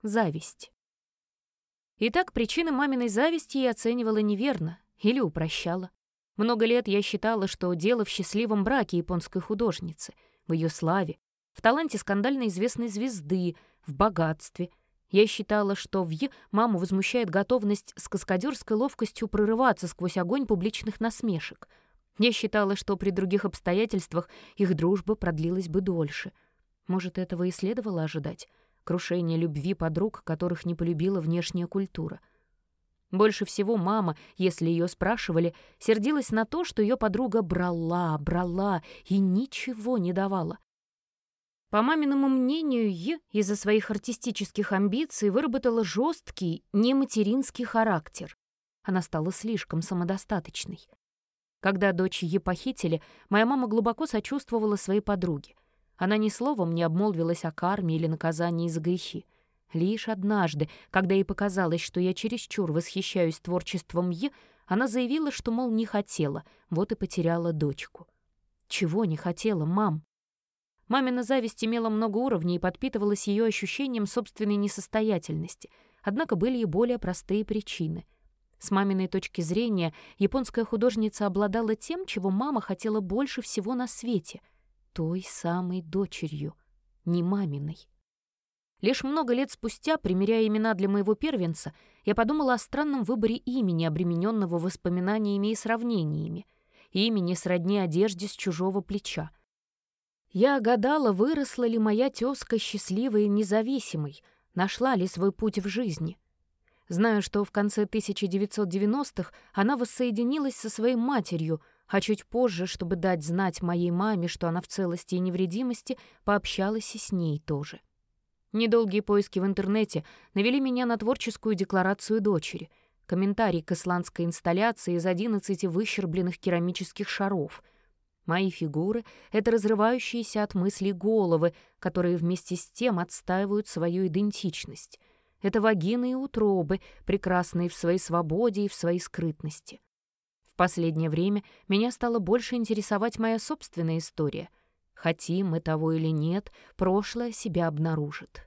Зависть. Итак, причины маминой зависти я оценивала неверно или упрощала. Много лет я считала, что дело в счастливом браке японской художницы, в ее славе, в таланте скандально известной звезды, в богатстве. Я считала, что маму возмущает готовность с каскадерской ловкостью прорываться сквозь огонь публичных насмешек. Я считала, что при других обстоятельствах их дружба продлилась бы дольше. Может, этого и следовало ожидать? Крушение любви подруг, которых не полюбила внешняя культура. Больше всего мама, если ее спрашивали, сердилась на то, что ее подруга брала и ничего не давала. По маминому мнению, из-за своих артистических амбиций выработала жесткий, нематеринский характер. Она стала слишком самодостаточной. Когда дочь похитили, моя мама глубоко сочувствовала своей подруге. Она ни словом не обмолвилась о карме или наказании за грехи. Лишь однажды, когда ей показалось, что я чересчур восхищаюсь творчеством она заявила, что, мол, не хотела, вот и потеряла дочку. Чего не хотела, мам? Мамина зависть имела много уровней и подпитывалась ее ощущением собственной несостоятельности, однако были и более простые причины. С маминой точки зрения, японская художница обладала тем, чего мама хотела больше всего на свете — той самой дочерью, не маминой. Лишь много лет спустя, примеряя имена для моего первенца, я подумала о странном выборе имени, обремененного воспоминаниями и сравнениями. Имени сродни одежде с чужого плеча. Я гадала, выросла ли моя тезка счастливой и независимой, нашла ли свой путь в жизни. Знаю, что в конце 1990-х она воссоединилась со своей матерью, а чуть позже, чтобы дать знать моей маме, что она в целости и невредимости, пообщалась и с ней тоже. Недолгие поиски в интернете навели меня на творческую декларацию дочери, комментарий к исландской инсталляции из 11 выщербленных керамических шаров. Мои фигуры — это разрывающиеся от мыслей головы, которые вместе с тем отстаивают свою идентичность. Это вагины и утробы, прекрасные в своей свободе и в своей скрытности. В последнее время меня стало больше интересовать моя собственная история. Хотим мы того или нет, прошлое себя обнаружит.